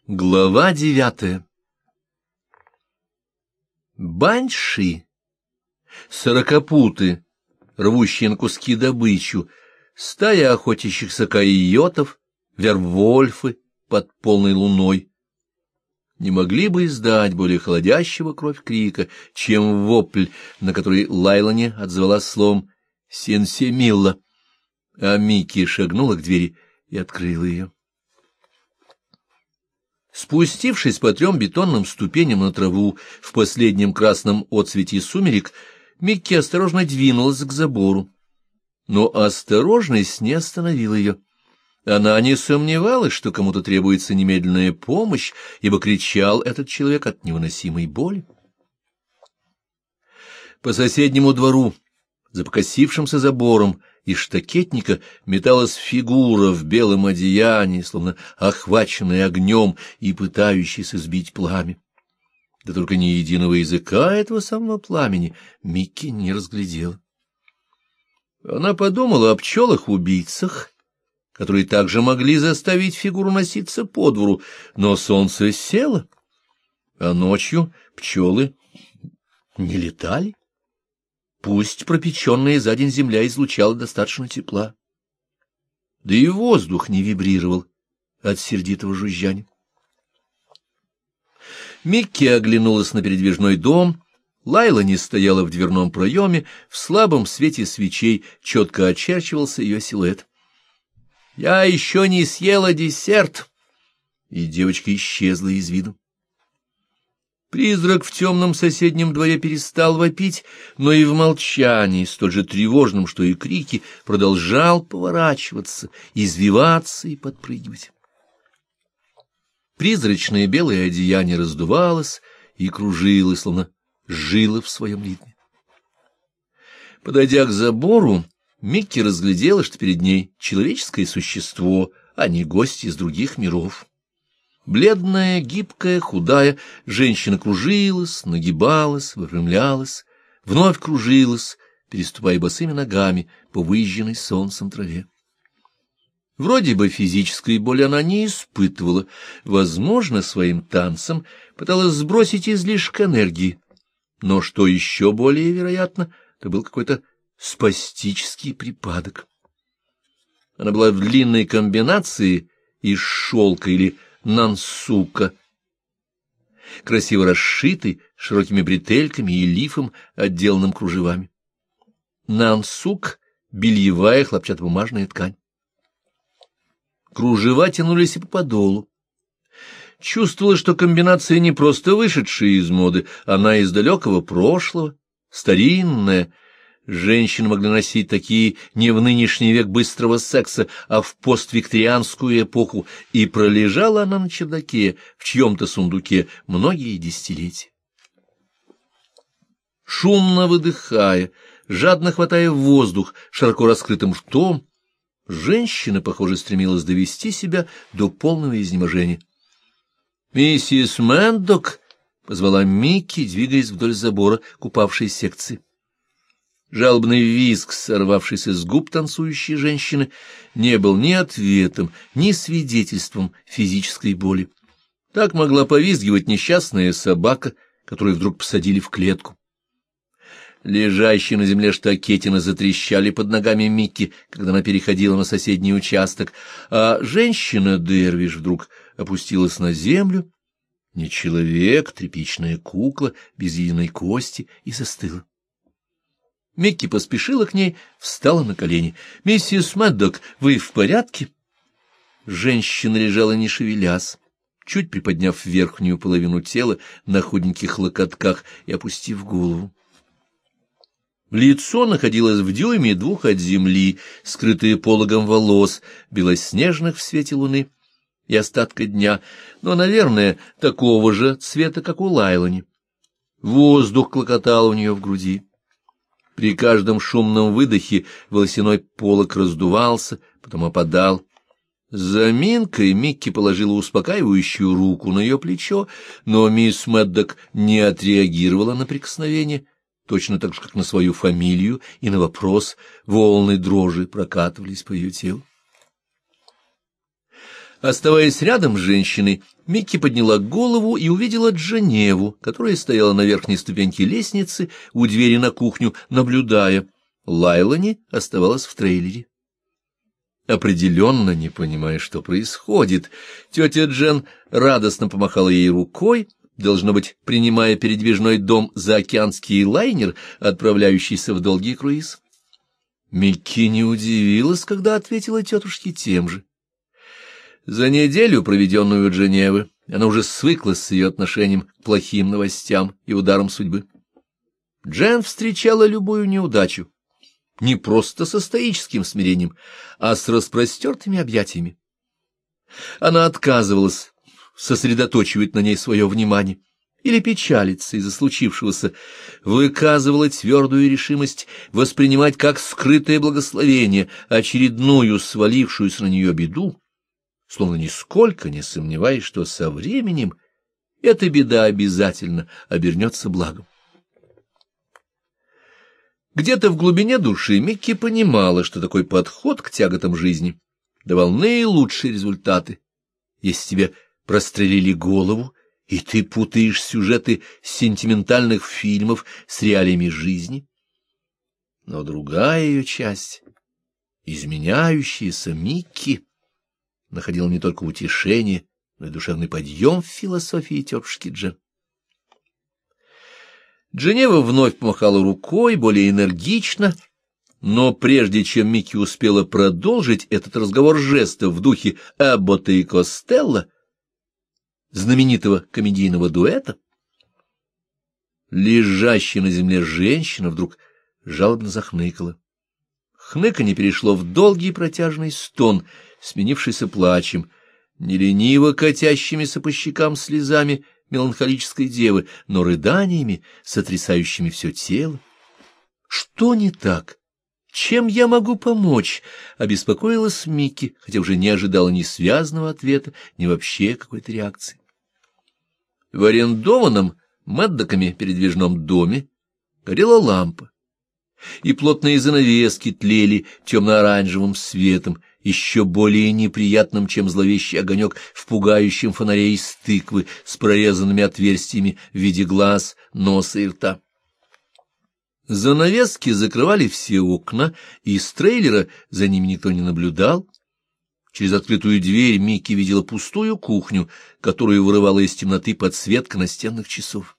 Глава 9. Банши, сорокопуты, рвущие на куски добычу, стая охотящихся койотов, вервольфы под полной луной не могли бы издать более холодящего кровь крика, чем вопль, на который Лайлани отзвала словом «Сенсемилла», а Микки шагнула к двери и открыла ее. Спустившись по 3 бетонным ступеням на траву в последнем красном отсвете сумерек, Микки осторожно двинулась к забору. Но осторожность не остановила ее. Она не сомневалась, что кому-то требуется немедленная помощь, ибо кричал этот человек от невыносимой боли. По соседнему двору, за покосившимся забором, из штакетника металась фигура в белом одеянии, словно охваченная огнем и пытающаяся сбить пламя. Да только ни единого языка этого самого пламени Микки не разглядела. Она подумала о пчелах-убийцах, которые также могли заставить фигуру носиться по двору, но солнце село, а ночью пчелы не летали. Пусть пропеченная за день земля излучала достаточно тепла. Да и воздух не вибрировал от сердитого жужжания. Микки оглянулась на передвижной дом. Лайла не стояла в дверном проеме, в слабом свете свечей четко очерчивался ее силуэт. «Я еще не съела десерт!» И девочка исчезла из виду. Призрак в темном соседнем дворе перестал вопить, но и в молчании, столь же тревожном, что и крики, продолжал поворачиваться, извиваться и подпрыгивать. Призрачное белое одеяние раздувалось и кружилось, словно жило в своем ритме. Подойдя к забору, Микки разглядела, что перед ней человеческое существо, а не гость из других миров. Бледная, гибкая, худая, женщина кружилась, нагибалась, выпрямлялась, вновь кружилась, переступая босыми ногами по выжженной солнцем траве. Вроде бы физической боли она не испытывала, возможно, своим танцем пыталась сбросить излишек энергии, но, что еще более вероятно, это был какой-то спастический припадок. Она была в длинной комбинации из шелка или нансука, красиво расшитый, широкими бретельками и лифом, отделанным кружевами. Нансук — бельевая хлопчатобумажная ткань. Кружева тянулись и по подолу. Чувствовалось, что комбинация не просто вышедшая из моды, она из далекого прошлого, старинная. Женщины могли носить такие не в нынешний век быстрого секса, а в поствикторианскую эпоху, и пролежала она на чердаке в чьем-то сундуке многие десятилетия. Шумно выдыхая, жадно хватая воздух широко раскрытым ртом, женщина, похоже, стремилась довести себя до полного изнеможения. «Миссис Мэндок!» — позвала Микки, двигаясь вдоль забора к упавшей секции. Жалобный визг, сорвавшийся с губ танцующей женщины, не был ни ответом, ни свидетельством физической боли. Так могла повизгивать несчастная собака, которую вдруг посадили в клетку. Лежащие на земле штакетины затрещали под ногами Микки, когда она переходила на соседний участок, а женщина-дервиш вдруг опустилась на землю, не человек, тряпичная кукла, без единой кости, и застыла. Микки поспешила к ней, встала на колени. «Миссис Мэддок, вы в порядке?» Женщина лежала не шевелясь, чуть приподняв верхнюю половину тела на худеньких локотках и опустив голову. Лицо находилось в дюйме 2 от земли, скрытое пологом волос, белоснежных в свете луны и остатка дня, но, наверное, такого же цвета, как у Лайлани. Воздух клокотал у нее в груди. При каждом шумном выдохе волосяной полог раздувался, потом опадал. С заминкой Микки положила успокаивающую руку на ее плечо, но мисс Мэддок не отреагировала на прикосновение, точно так же, как на свою фамилию и на вопрос. Волны дрожи прокатывались по ее телу. Оставаясь рядом с женщиной, Микки подняла голову и увидела Дженеву, которая стояла на верхней ступеньке лестницы у двери на кухню, наблюдая. Лайлани оставалась в трейлере. Определенно не понимая, что происходит, тетя Джен радостно помахала ей рукой, должно быть, принимая передвижной дом за океанский лайнер, отправляющийся в долгий круиз. Микки не удивилась, когда ответила тетушке тем же. За неделю, проведенную у Дженевы, она уже свыклась с ее отношением к плохим новостям и ударам судьбы. Джен встречала любую неудачу не просто со стоическим смирением, а с распростертыми объятиями. Она отказывалась сосредоточивать на ней свое внимание или печалиться из-за случившегося, выказывала твердую решимость воспринимать как скрытое благословение очередную свалившуюся на нее беду, словно нисколько не сомневаясь, что со временем эта беда обязательно обернется благом. Где-то в глубине души Микки понимала, что такой подход к тяготам жизни давал наилучшие результаты. Если тебе прострелили голову, и ты путаешь сюжеты сентиментальных фильмов с реалиями жизни. Но другая ее часть, изменяющаяся Микки, находила не только утешение, но и душевный подъем в философии тетушки Джен. Дженева вновь помахала рукой, более энергично, но прежде чем Микки успела продолжить этот разговор жестов в духе Эббота и Костелло, знаменитого комедийного дуэта, лежащая на земле женщина вдруг жалобно захныкала. Хныканье перешло в долгий протяжный стон, сменившийся плачем, не лениво катящимися по щекам слезами меланхолической девы, но рыданиями, сотрясающими все тело. Что не так? Чем я могу помочь? Обеспокоилась Микки, хотя уже не ожидала ни связанного ответа, ни вообще какой-то реакции. В арендованном Мэддоками передвижном доме горела лампа, и плотные занавески тлели темно-оранжевым светом, еще более неприятным, чем зловещий огонек в пугающем фонаре из тыквы с прорезанными отверстиями в виде глаз, носа и рта. Занавески закрывали все окна, и из трейлера за ними никто не наблюдал. Через открытую дверь Микки видела пустую кухню, которую вырывала из темноты подсветка настенных часов.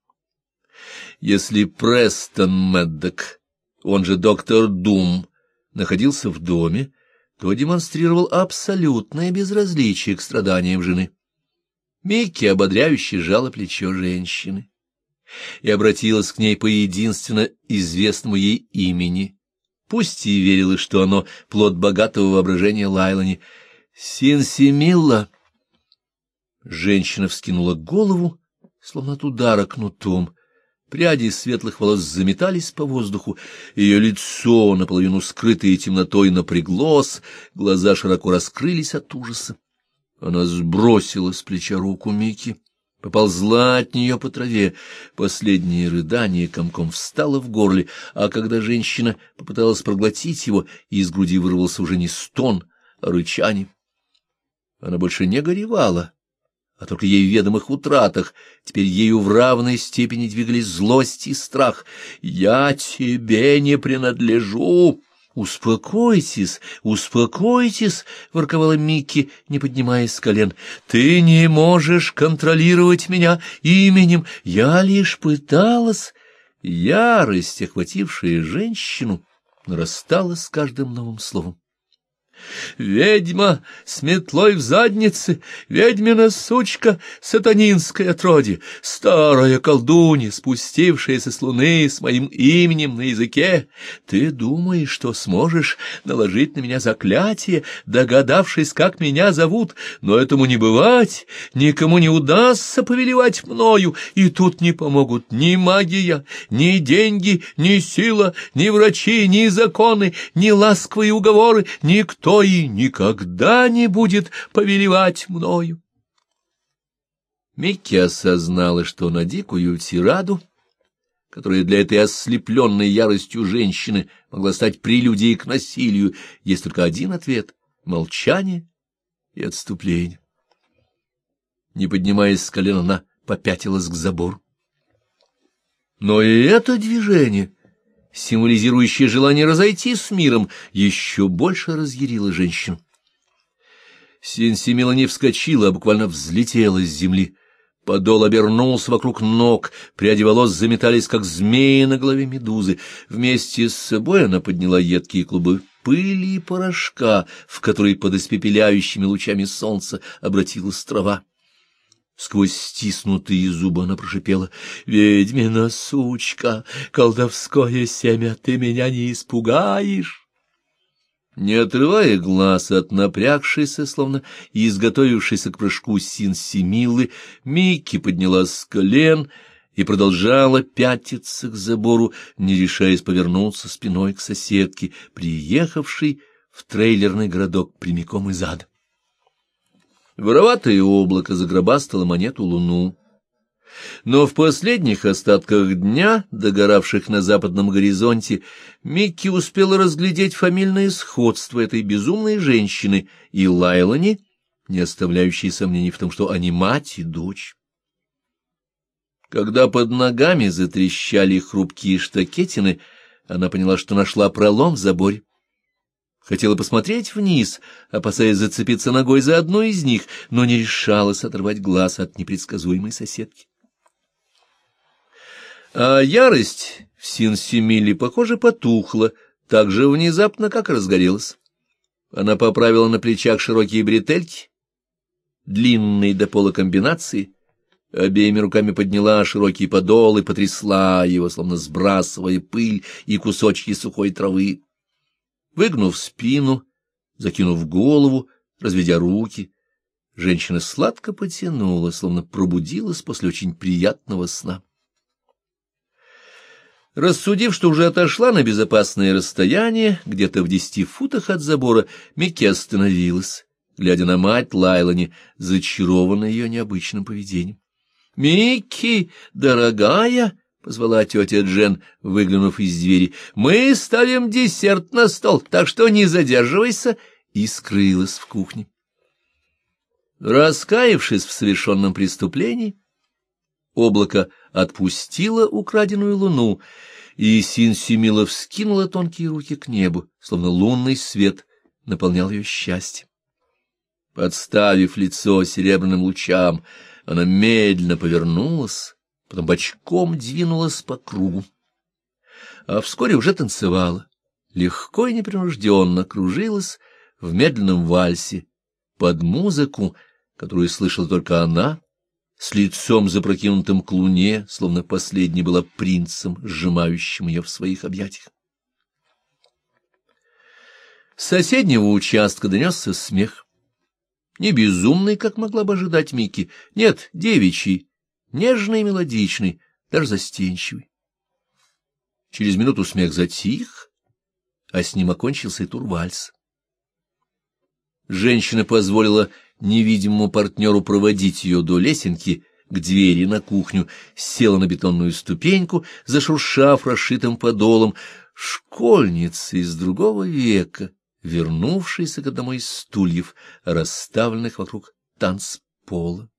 Если Престон Мэддок, он же доктор Дум, находился в доме, то демонстрировал абсолютное безразличие к страданиям жены. Микки ободряюще сжала плечо женщины и обратилась к ней по единственно известному ей имени, пусть и верила, что оно плод богатого воображения Лайлани. «Синсимилла!» Женщина вскинула голову, словно от удара кнутом. Пряди светлых волос заметались по воздуху, ее лицо, наполовину скрытое темнотой, напряглось, глаза широко раскрылись от ужаса. Она сбросила с плеча руку Микки, поползла от нее по траве. Последнее рыдание комком встало в горле, а когда женщина попыталась проглотить его, из груди вырвался уже не стон, а рычание. Она больше не горевала, а только ей ведомых утратах. Теперь ею в равной степени двигались злость и страх. «Я тебе не принадлежу!» «Успокойтесь, успокойтесь!» — ворковала Микки, не поднимаясь с колен. «Ты не можешь контролировать меня именем. Я лишь пыталась...» Ярость, охватившая женщину, нарастала с каждым новым словом. «Ведьма с метлой в заднице, ведьмина сучка, сатанинское отродье, старая колдунья, спустившаяся с луны с моим именем на языке. Ты думаешь, что сможешь наложить на меня заклятие, догадавшись, как меня зовут, но этому не бывать, никому не удастся повелевать мною, и тут не помогут ни магия, ни деньги, ни сила, ни врачи, ни законы, ни ласковые уговоры, никто и никогда не будет повелевать мною». Микки осознала, что на дикую тираду, которая для этой ослепленной яростью женщины могла стать прелюдией к насилию, есть только один ответ — молчание и отступление. Не поднимаясь с колен, она попятилась к забору. Но и это движение, символизирующее желание разойтись с миром, еще больше разъярило женщину. Сенсимила не вскочила, а буквально взлетела с земли. Подол обернулся вокруг ног, пряди волос заметались, как змеи на голове медузы. Вместе с собой она подняла едкие клубы пыли и порошка, в которые под испепеляющими лучами солнца обратилась трава. Сквозь стиснутые зубы она прошипела: «Ведьмина сучка, колдовское семя, ты меня не испугаешь!» Не отрывая глаз от напрягшейся, словно изготовившейся к прыжку Синсимилы, Микки поднялась с колен и продолжала пятиться к забору, не решаясь повернуться спиной к соседке, приехавшей в трейлерный городок прямиком из ада. Вороватое облако загробастало монету Луну. Но в последних остатках дня, догоравших на западном горизонте, Микки успела разглядеть фамильное сходство этой безумной женщины и Лайлани, не оставляющей сомнений в том, что они мать и дочь. Когда под ногами затрещали хрупкие штакетины, она поняла, что нашла пролом в заборе. Хотела посмотреть вниз, опасаясь зацепиться ногой за одну из них, но не решалась оторвать глаз от непредсказуемой соседки. А ярость в Синсимиле, похоже, потухла так же внезапно, как разгорелась. Она поправила на плечах широкие бретельки, длинные до пола комбинации, обеими руками подняла широкий подол и потрясла его, словно сбрасывая пыль и кусочки сухой травы. Выгнув спину, закинув голову, разведя руки, женщина сладко потянула, словно пробудилась после очень приятного сна. Рассудив, что уже отошла на безопасное расстояние, где-то в 10 футах от забора, Микки остановилась, глядя на мать Лайлани, зачарованная ее необычным поведением. — Микки, дорогая! — позвала тетя Джен, выглянув из двери. — Мы ставим десерт на стол, так что не задерживайся, и скрылась в кухне. Раскаявшись в совершенном преступлении, облако отпустило украденную луну, и Синсимила вскинула тонкие руки к небу, словно лунный свет наполнял ее счастьем. Подставив лицо серебряным лучам, она медленно повернулась, потом бочком двинулась по кругу. А вскоре уже танцевала, легко и непринужденно кружилась в медленном вальсе под музыку, которую слышала только она, с лицом запрокинутым к луне, словно последней была принцем, сжимающим ее в своих объятиях. С соседнего участка донесся смех. Не безумный, как могла бы ожидать Микки, нет, девичий, нежный и мелодичный, даже застенчивый. Через минуту смех затих, а с ним окончился и турвальс. Женщина позволила невидимому партнеру проводить ее до лесенки к двери на кухню, села на бетонную ступеньку, зашуршав расшитым подолом, школьница из другого века, вернувшаяся к одному из стульев, расставленных вокруг танцпола.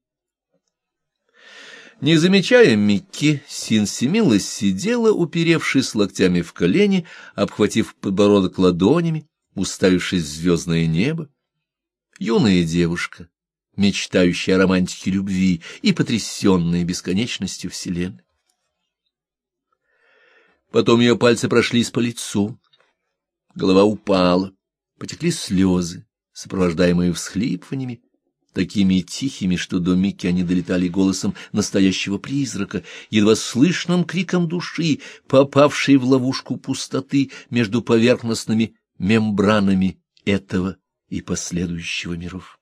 Не замечая Микки, Синсимила сидела, уперевшись локтями в колени, обхватив подбородок ладонями, уставившись в звездное небо. Юная девушка, мечтающая о романтике любви и потрясенная бесконечностью вселенной. Потом ее пальцы прошлись по лицу, голова упала, потекли слезы, сопровождаемые всхлипываниями, такими тихими, что до Микки они долетали голосом настоящего призрака, едва слышным криком души, попавшей в ловушку пустоты между поверхностными мембранами этого и последующего миров.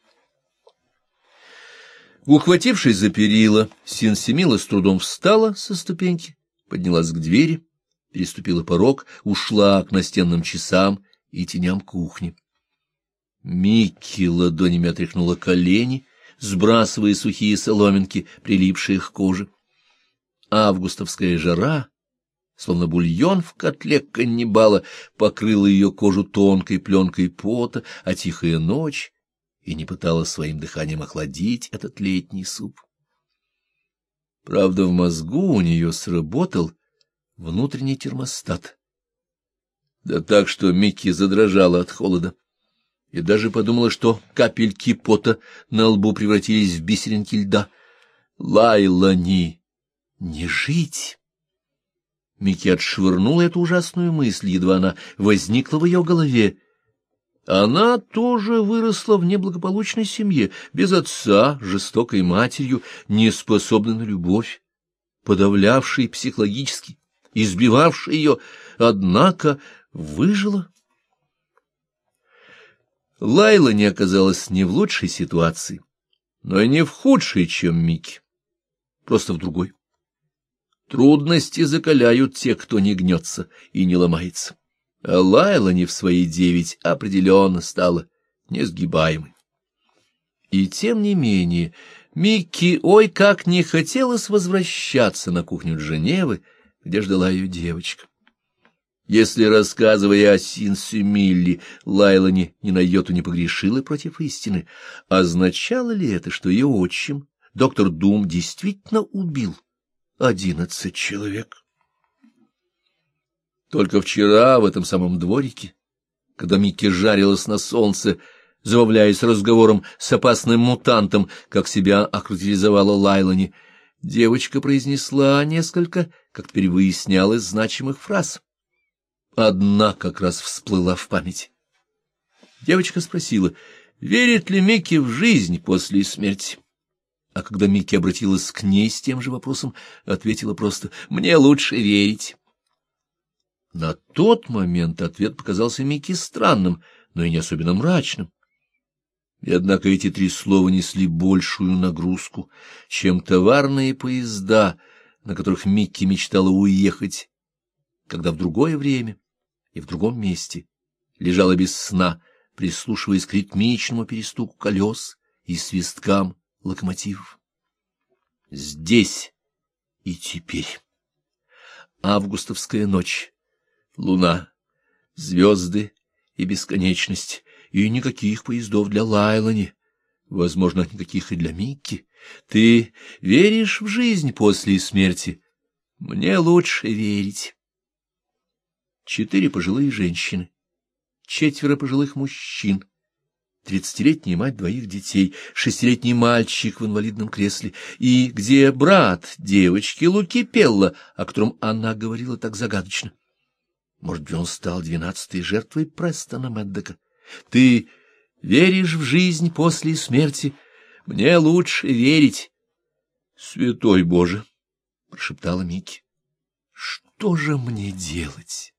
Ухватившись за перила, Синсимила с трудом встала со ступеньки, поднялась к двери, переступила порог, ушла к настенным часам и теням кухни. Микки ладонями отряхнула колени, сбрасывая сухие соломинки, прилипшие к коже. Августовская жара, словно бульон в котле каннибала, покрыла ее кожу тонкой пленкой пота, а тихая ночь и не пыталась своим дыханием охладить этот летний суп. Правда, в мозгу у нее сработал внутренний термостат. Да так, что Микки задрожала от холода и даже подумала, что капельки пота на лбу превратились в бисеринки льда. Лайлани не жить! Микки отшвырнула эту ужасную мысль, едва она возникла в ее голове. Она тоже выросла в неблагополучной семье, без отца, жестокой матерью, неспособной на любовь, подавлявшей психологически, избивавшей ее, однако выжила. Лайла не оказалась не в лучшей ситуации, но и не в худшей, чем Микки, просто в другой. Трудности закаляют тех, кто не гнется и не ломается. А Лайла не в свои 9 определенно стала несгибаемой. И тем не менее Микки ой как не хотелось возвращаться на кухню Женевы, где ждала ее девочка. Если, рассказывая о Синсю-Милли, Лайла не на йоту не погрешила против истины, означало ли это, что ее отчим, доктор Дум, действительно убил 11 человек? Только вчера в этом самом дворике, когда Микки жарилась на солнце, забавляясь разговором с опасным мутантом, как себя охарактеризовала Лайлани, девочка произнесла несколько, как теперь выяснялось, значимых фраз. Одна как раз всплыла в память. Девочка спросила, верит ли Микки в жизнь после смерти. А когда Микки обратилась к ней с тем же вопросом, ответила просто «мне лучше верить». На тот момент ответ показался Микки странным, но и не особенно мрачным. И однако эти 3 слова несли большую нагрузку, чем товарные поезда, на которых Микки мечтала уехать, когда в другое время и в другом месте лежала без сна, прислушиваясь к ритмичному перестуку колес и свисткам локомотивов. Здесь и теперь. Августовская ночь. Луна, звезды и бесконечность, и никаких поездов для Лайлани, возможно, никаких и для Микки. Ты веришь в жизнь после смерти? Мне лучше верить. 4 пожилые женщины, 4 пожилых мужчин, 30-летняя мать 2 детей, 6-летний мальчик в инвалидном кресле, и где брат девочки Луки Пелла, о котором она говорила так загадочно. Может быть, он стал 12-й жертвой Престона Мэддока. Ты веришь в жизнь после смерти? Мне лучше верить. Святой Боже, — прошептала Микки, — что же мне делать?